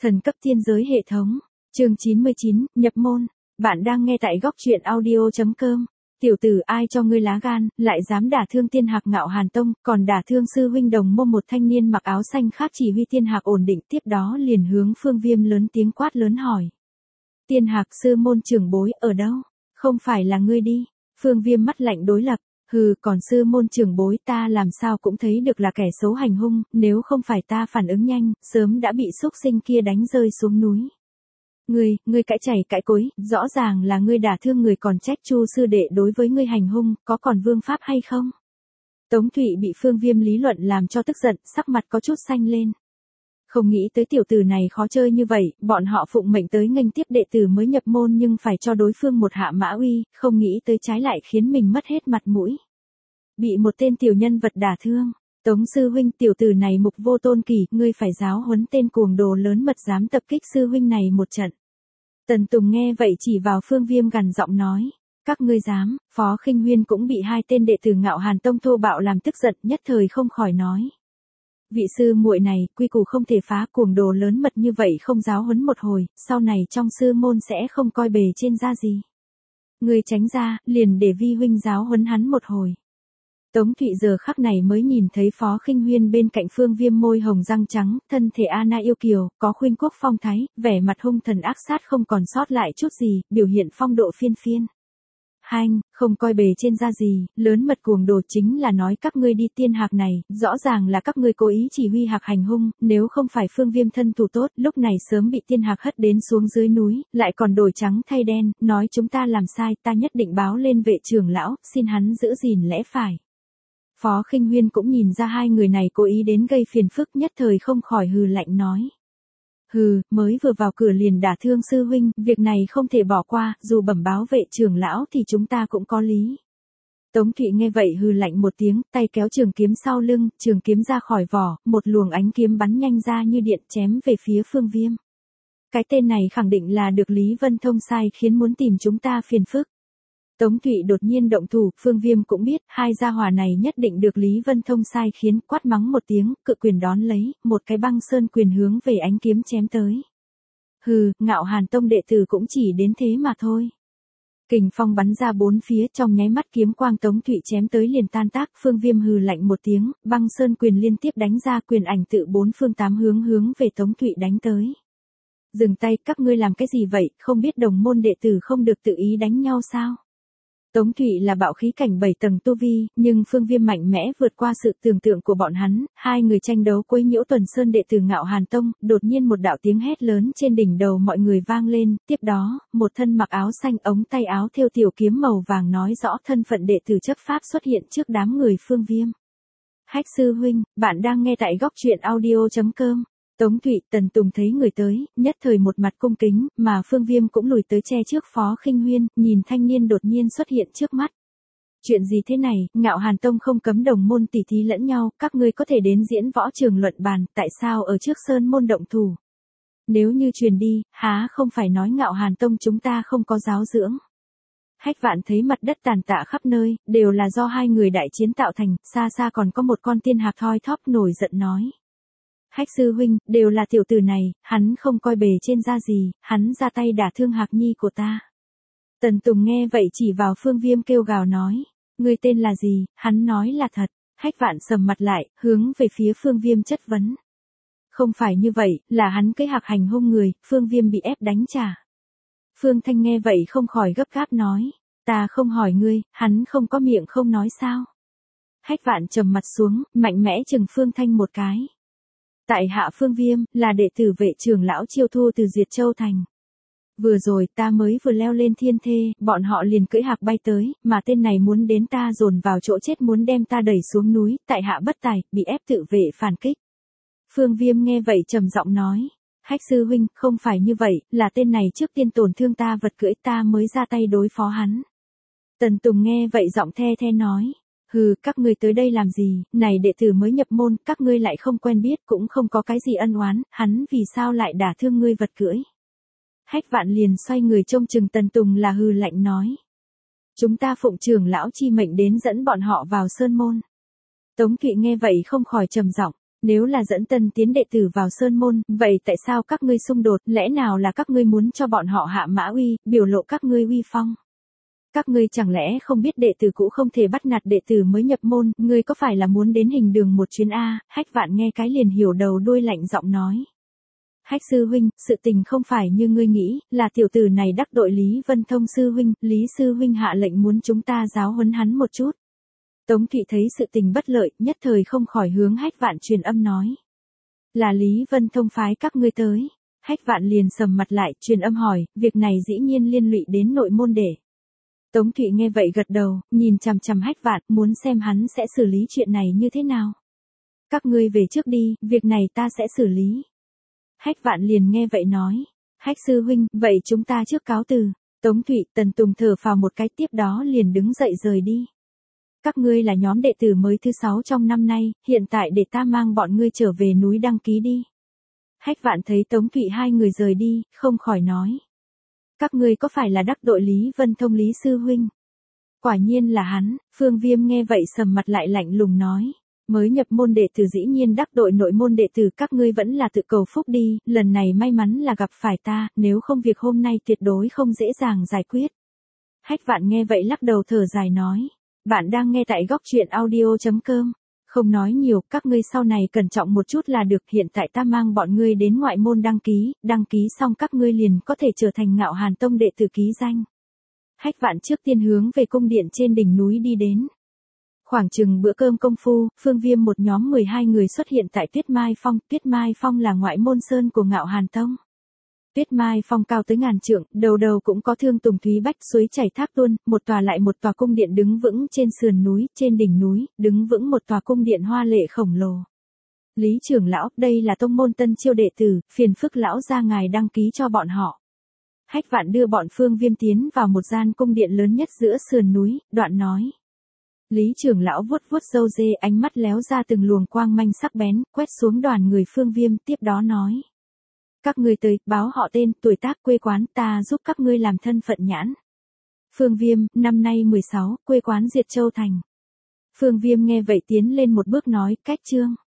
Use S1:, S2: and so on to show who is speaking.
S1: Thần cấp thiên giới hệ thống. Chương 99, nhập môn. Bạn đang nghe tại góc truyện audio.com. Tiểu tử, ai cho ngươi lá gan, lại dám đả thương Tiên Hạc Ngạo Hàn Tông, còn đả thương sư huynh Đồng Môn, một thanh niên mặc áo xanh khác chỉ huy Tiên Hạc ổn định, tiếp đó liền hướng Phương Viêm lớn tiếng quát lớn hỏi. Tiên Hạc sư môn trưởng bối ở đâu? Không phải là ngươi đi. Phương Viêm mắt lạnh đối lập. Hừ, còn sư môn trưởng bối ta làm sao cũng thấy được là kẻ xấu hành hung, nếu không phải ta phản ứng nhanh, sớm đã bị xúc sinh kia đánh rơi xuống núi. Ngươi cãi chảy cãi cối, rõ ràng là ngươi đả thương người còn trách Chu sư đệ đối với ngươi hành hung, có còn vương pháp hay không? Tống Thụy bị Phương Viêm lý luận làm cho tức giận, sắc mặt có chút xanh lên. Không nghĩ tới tiểu tử này khó chơi như vậy, bọn họ phụng mệnh tới nghênh tiếp đệ tử mới nhập môn nhưng phải cho đối phương một hạ mã uy, không nghĩ tới trái lại khiến mình mất hết mặt mũi. Bị một tên tiểu nhân vật đả thương. Tống sư huynh, tiểu tử này mục vô tôn kỷ, ngươi phải giáo huấn tên cuồng đồ lớn mật dám tập kích sư huynh này một trận. Tần Tùng nghe vậy chỉ vào Phương Viêm gằn giọng nói. Các ngươi dám? Phó Khinh Huyên cũng bị hai tên đệ tử Ngạo Hàn Tông thô bạo làm tức giận, nhất thời không khỏi nói. Vị sư muội này, quy củ không thể phá, cuồng đồ lớn mật như vậy không giáo huấn một hồi, sau này trong sư môn sẽ không coi bề trên ra gì. Ngươi tránh ra, liền để vi huynh giáo huấn hắn một hồi. Tống Thụy giờ khắc này mới nhìn thấy Phó Khinh Huyên bên cạnh Phương Viêm, môi hồng răng trắng, thân thể Anna yêu kiều, có khuynh quốc phong thái, vẻ mặt hung thần ác sát không còn sót lại chút gì, biểu hiện phong độ phiên phiên. Hanh, không coi bề trên ra gì, lớn mật cuồng đồ, chính là nói các ngươi đi Tiên Hạc này, rõ ràng là các ngươi cố ý chỉ huy Hạc hành hung, nếu không phải Phương Viêm thân thủ tốt, lúc này sớm bị Tiên Hạc hất đến xuống dưới núi, lại còn đổi trắng thay đen, nói chúng ta làm sai, ta nhất định báo lên vệ trưởng lão, xin hắn giữ gìn lẽ phải. Phó Khinh Huyên cũng nhìn ra hai người này cố ý đến gây phiền phức, nhất thời không khỏi hừ lạnh nói. Hừ, mới vừa vào cửa liền đả thương sư huynh, việc này không thể bỏ qua, dù bẩm báo vệ trưởng lão thì chúng ta cũng có lý. Tống Thụy nghe vậy hừ lạnh một tiếng, tay kéo trường kiếm sau lưng, trường kiếm ra khỏi vỏ, một luồng ánh kiếm bắn nhanh ra như điện chém về phía Phương Viêm. Cái tên này khẳng định là được Lý Vân Thông sai khiến muốn tìm chúng ta phiền phức. Tống Thụy đột nhiên động thủ, Phương Viêm cũng biết, hai gia hỏa này nhất định được Lý Vân Thông sai khiến, quát mắng một tiếng, cự quyền đón lấy, một cái băng sơn quyền hướng về ánh kiếm chém tới. Hừ, Ngạo Hàn Tông đệ tử cũng chỉ đến thế mà thôi. Kình phong bắn ra bốn phía, trong nháy mắt kiếm quang Tống Thụy chém tới liền tan tác, Phương Viêm hừ lạnh một tiếng, băng sơn quyền liên tiếp đánh ra, quyền ảnh tự bốn phương tám hướng về Tống Thụy đánh tới. Dừng tay, các ngươi làm cái gì vậy, không biết đồng môn đệ tử không được tự ý đánh nhau sao? Tống Thụy là bạo khí cảnh 7 tầng tu vi, nhưng Phương Viêm mạnh mẽ vượt qua sự tưởng tượng của bọn hắn, hai người tranh đấu quấy nhiễu Tuần Sơn đệ tử Ngạo Hàn Tông, đột nhiên một đạo tiếng hét lớn trên đỉnh đầu mọi người vang lên, tiếp đó, một thân mặc áo xanh ống tay áo thêu tiểu kiếm màu vàng nói rõ thân phận đệ tử chấp pháp xuất hiện trước đám người Phương Viêm. Hách sư huynh, bạn đang nghe tại góc truyện audio.com. Tống Thụy, Tần Tùng thấy người tới, nhất thời một mặt cung kính, mà Phương Viêm cũng lùi tới che trước Phó Khinh Huyên, nhìn thanh niên đột nhiên xuất hiện trước mắt. Chuyện gì thế này, Ngạo Hàn Tông không cấm đồng môn tỉ thí lẫn nhau, các ngươi có thể đến diễn võ trường luận bàn, tại sao ở trước sơn môn động thủ? Nếu như truyền đi, há không phải nói Ngạo Hàn Tông chúng ta không có giáo dưỡng? Hách Vạn thấy mặt đất tàn tạ khắp nơi, đều là do hai người đại chiến tạo thành, xa xa còn có một con tiên hạc thoi thóp nổi giận nói. Hách sư huynh, đều là tiểu tử này, hắn không coi bề trên ra gì, hắn ra tay đả thương Hạc nhi của ta. Tần Tùng nghe vậy chỉ vào Phương Viêm kêu gào nói, ngươi tên là gì, hắn nói là thật. Hách Vạn sầm mặt lại, hướng về phía Phương Viêm chất vấn. Không phải như vậy, là hắn cái Hạc hành hung người, Phương Viêm bị ép đánh trả. Phương Thanh nghe vậy không khỏi gấp gáp nói, ta không hỏi ngươi, hắn không có miệng không nói sao. Hách Vạn trầm mặt xuống, mạnh mẽ chừng Phương Thanh một cái. Tại hạ Phương Viêm, là đệ tử vệ trưởng lão chiêu thu từ Diệt Châu Thành. Vừa rồi ta mới vừa leo lên thiên thê, bọn họ liền cưỡi hạc bay tới, mà tên này muốn đến ta dồn vào chỗ chết, muốn đem ta đẩy xuống núi, tại hạ bất tài, bị ép tự vệ phản kích. Phương Viêm nghe vậy trầm giọng nói, Hách sư huynh, không phải như vậy, là tên này trước tiên tổn thương ta vật cưỡi, ta mới ra tay đối phó hắn. Tần Tùng nghe vậy giọng the the nói. Hừ, các ngươi tới đây làm gì, này đệ tử mới nhập môn, các ngươi lại không quen biết, cũng không có cái gì ân oán, hắn vì sao lại đả thương ngươi vật cưỡi? Hách Vạn liền xoay người trông chừng Tần Tùng là hừ lạnh nói. Chúng ta phụng trưởng lão chi mệnh đến dẫn bọn họ vào sơn môn. Tống Thụy nghe vậy không khỏi trầm giọng, Nếu là dẫn tân tiến đệ tử vào sơn môn, vậy tại sao các ngươi xung đột, lẽ nào là các ngươi muốn cho bọn họ hạ mã uy, biểu lộ các ngươi uy phong? Các ngươi chẳng lẽ không biết đệ tử cũ không thể bắt nạt đệ tử mới nhập môn, ngươi có phải là muốn đến hình đường một chuyến A? Hách Vạn nghe cái liền hiểu đầu đuôi lạnh giọng nói. Hách sư huynh, sự tình không phải như ngươi nghĩ, là tiểu tử này đắc tội Lý Vân Thông sư huynh, Lý sư huynh hạ lệnh muốn chúng ta giáo huấn hắn một chút. Tống Thụy thấy sự tình bất lợi, nhất thời không khỏi hướng Hách Vạn truyền âm nói. Là Lý Vân Thông phái các ngươi tới. Hách Vạn liền sầm mặt lại, truyền âm hỏi, việc này dĩ nhiên liên lụy đến nội môn để. Tống Thụy nghe vậy gật đầu, nhìn chằm chằm Hách Vạn, muốn xem hắn sẽ xử lý chuyện này như thế nào. Các ngươi về trước đi, việc này ta sẽ xử lý. Hách Vạn liền nghe vậy nói. Hách sư huynh, vậy chúng ta trước cáo từ. Tống Thụy, Tần Tùng thở phào một cái, tiếp đó liền đứng dậy rời đi. Các ngươi là nhóm đệ tử mới thứ 6 trong năm nay, hiện tại để ta mang bọn ngươi trở về núi đăng ký đi. Hách Vạn thấy Tống Thụy hai người rời đi, không khỏi nói. Các ngươi có phải là đắc tội Lý Vân Thông Lý sư huynh? Quả nhiên là hắn. Phương Viêm nghe vậy sầm mặt lại lạnh lùng nói. Mới nhập môn đệ tử dĩ nhiên đắc tội nội môn đệ tử, các ngươi vẫn là tự cầu phúc đi, lần này may mắn là gặp phải ta, nếu không việc hôm nay tuyệt đối không dễ dàng giải quyết. Hách Vạn nghe vậy lắc đầu thở dài nói. Bạn đang nghe tại góc truyện audio.com. Không nói nhiều, các ngươi sau này cẩn trọng một chút là được, hiện tại ta mang bọn ngươi đến ngoại môn đăng ký xong các ngươi liền có thể trở thành Ngạo Hàn Tông đệ tử ký danh. Hách Vạn trước tiên hướng về cung điện trên đỉnh núi đi đến. Khoảng chừng bữa cơm công phu, Phương Viêm một nhóm 12 người xuất hiện tại Tuyết Mai Phong là ngoại môn sơn của Ngạo Hàn Tông. Tuyết Mai Phong cao tới ngàn trượng, đầu đầu cũng có thương tùng thúy bách, suối chảy thác tuôn, một tòa lại một tòa cung điện đứng vững trên sườn núi, trên đỉnh núi, đứng vững một tòa cung điện hoa lệ khổng lồ. Lý trưởng lão, đây là tông môn tân chiêu đệ tử, phiền phức lão ra ngài đăng ký cho bọn họ. Hách Vạn đưa bọn Phương Viêm tiến vào một gian cung điện lớn nhất giữa sườn núi, đoạn nói. Lý trưởng lão vuốt vuốt râu dê, ánh mắt léo ra từng luồng quang manh sắc bén, quét xuống đoàn người Phương Viêm, tiếp đó nói. Các ngươi tới, báo họ tên, tuổi tác, quê quán, ta giúp các ngươi làm thân phận nhãn. Phương Viêm, năm nay 16, quê quán Diệt Châu Thành. Phương Viêm nghe vậy tiến lên một bước nói, cách chương.